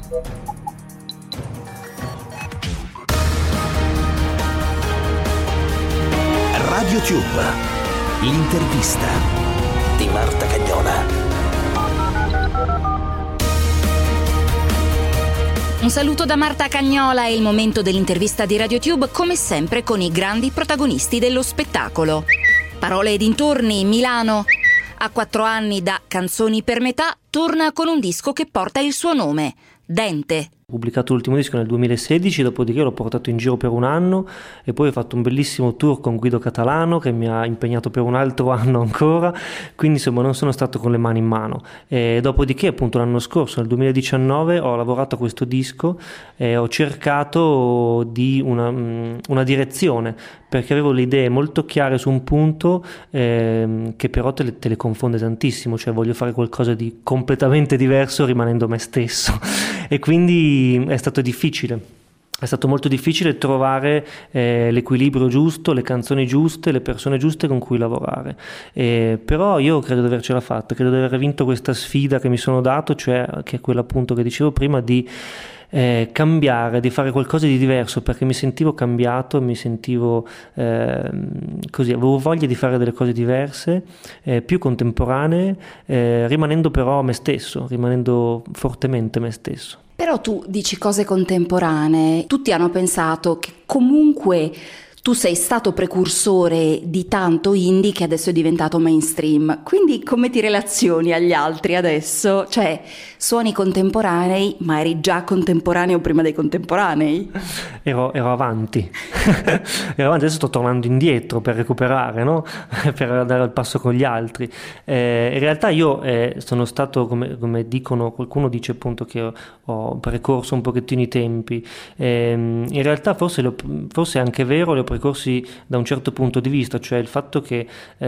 Radio Tube, l'intervista di Marta Cagnola. Un saluto da Marta Cagnola, è il momento dell'intervista di Radio Tube, come sempre con i grandi protagonisti dello spettacolo. Parole e dintorni, Milano. A 4 anni da Canzoni per metà, torna con un disco che porta il suo nome, Dente. Ho pubblicato l'ultimo disco nel 2016, dopodiché l'ho portato in giro per un anno e poi ho fatto un bellissimo tour con Guido Catalano che mi ha impegnato per un altro anno ancora, quindi insomma non sono stato con le mani in mano. E dopodiché appunto l'anno scorso, nel 2019, ho lavorato a questo disco e ho cercato di una direzione, perché avevo le idee molto chiare su un punto che però te le confonde tantissimo, cioè voglio fare qualcosa di completamente diverso rimanendo me stesso e quindi è stato difficile. È stato molto difficile trovare l'equilibrio giusto, le canzoni giuste, le persone giuste con cui lavorare. Però io credo di avercela fatta, credo di aver vinto questa sfida che mi sono dato, cioè che è quella appunto che dicevo prima di cambiare, di fare qualcosa di diverso, perché mi sentivo cambiato, mi sentivo così, avevo voglia di fare delle cose diverse, più contemporanee, rimanendo però me stesso, rimanendo fortemente me stesso. Però tu dici cose contemporanee, tutti hanno pensato che comunque tu sei stato precursore di tanto indie che adesso è diventato mainstream, quindi come ti relazioni agli altri adesso? Cioè, suoni contemporanei, ma eri già contemporaneo prima dei contemporanei? Ero avanti, adesso sto tornando indietro per recuperare, no? Per andare al passo con gli altri. In realtà io sono stato, come dicono, qualcuno dice appunto che ho precorso un pochettino i tempi. In realtà forse è anche vero, li ho precorsi da un certo punto di vista, cioè il fatto che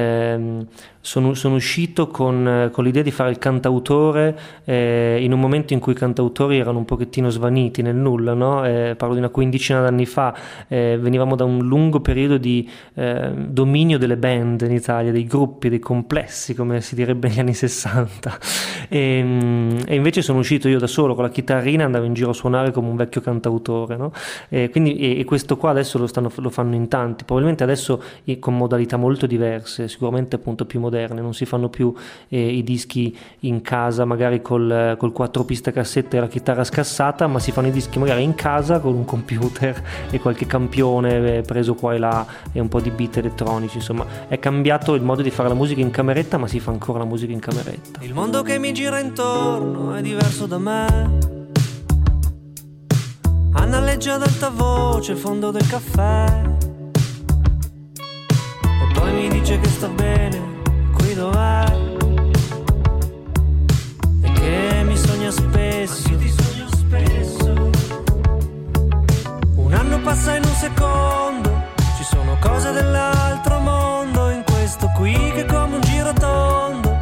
sono uscito con l'idea di fare il cantautore in un momento in cui i cantautori erano un pochettino svaniti nel nulla, no? Parlo di una quindicina d'anni fa, venivamo da un lungo periodo di dominio delle band in Italia, dei gruppi, dei complessi, come si direbbe negli anni 60, e invece sono uscito io da solo con la chitarrina, andavo in giro a suonare come un vecchio cantautore, no? Quindi questo qua adesso lo fanno in tanti, probabilmente adesso con modalità molto diverse, sicuramente appunto più moderne, non si fanno più i dischi in casa magari col 4 piste cassette e la chitarra scassata, ma si fanno i dischi magari in casa con un computer e qualche campione preso qua e là e un po' di beat elettronici. Insomma, è cambiato il modo di fare la musica in cameretta, ma si fa ancora la musica in cameretta. Il mondo che mi gira intorno è diverso da me, annalleggia ad alta voce il fondo del caffè e poi mi dice che sta bene qui dov'è e che mi sogna spesso. Un anno passa in un secondo, ci sono cose dell'altro mondo in questo qui che è come un giro tondo.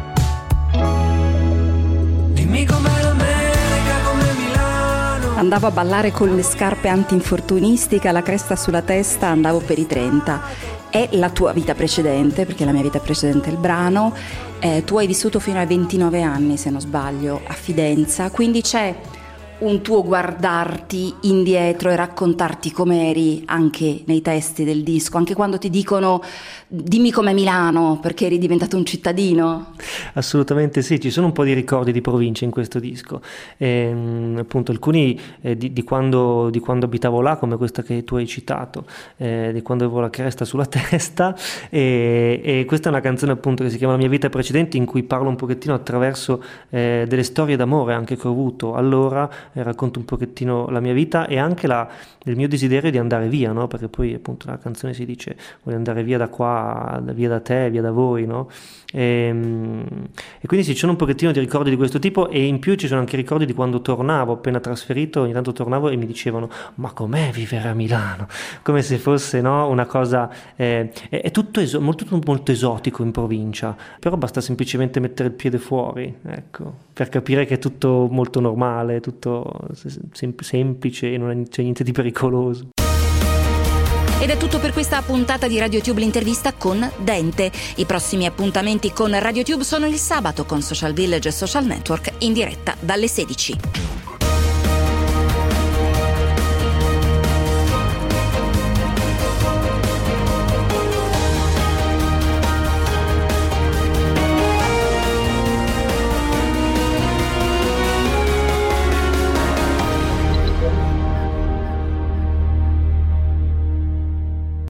Dimmi com'è l'America, com'è Milano. Andavo a ballare con le scarpe antinfortunistica, la cresta sulla testa, andavo per i 30. È la tua vita precedente, perché la mia vita precedente è il brano. Tu hai vissuto fino ai 29 anni, se non sbaglio, a Fidenza, quindi c'è un tuo guardarti indietro e raccontarti com'eri anche nei testi del disco, anche quando ti dicono dimmi com'è Milano perché eri diventato un cittadino? Assolutamente sì, ci sono un po' di ricordi di provincia in questo disco, appunto alcuni di quando abitavo là, come questa che tu hai citato, di quando avevo la cresta sulla testa, e questa è una canzone appunto che si chiama La mia vita precedente, in cui parlo un pochettino attraverso delle storie d'amore anche che ho avuto allora, racconto un pochettino la mia vita e anche il mio desiderio di andare via, no? Perché poi appunto la canzone si dice voglio andare via da qua, via da te, via da voi, no? E quindi sì, ci sono un pochettino di ricordi di questo tipo, e in più ci sono anche ricordi di quando tornavo, appena trasferito, ogni tanto tornavo e mi dicevano ma com'è vivere a Milano? Come se fosse, no, una cosa, è tutto molto esotico in provincia, però basta semplicemente mettere il piede fuori, ecco, per capire che è tutto molto normale, tutto semplice e non c'è niente di pericoloso. Ed è tutto per questa puntata di Radio Tube, l'intervista con Dente. I prossimi appuntamenti con Radio Tube sono il sabato con Social Village e Social Network in diretta dalle 16.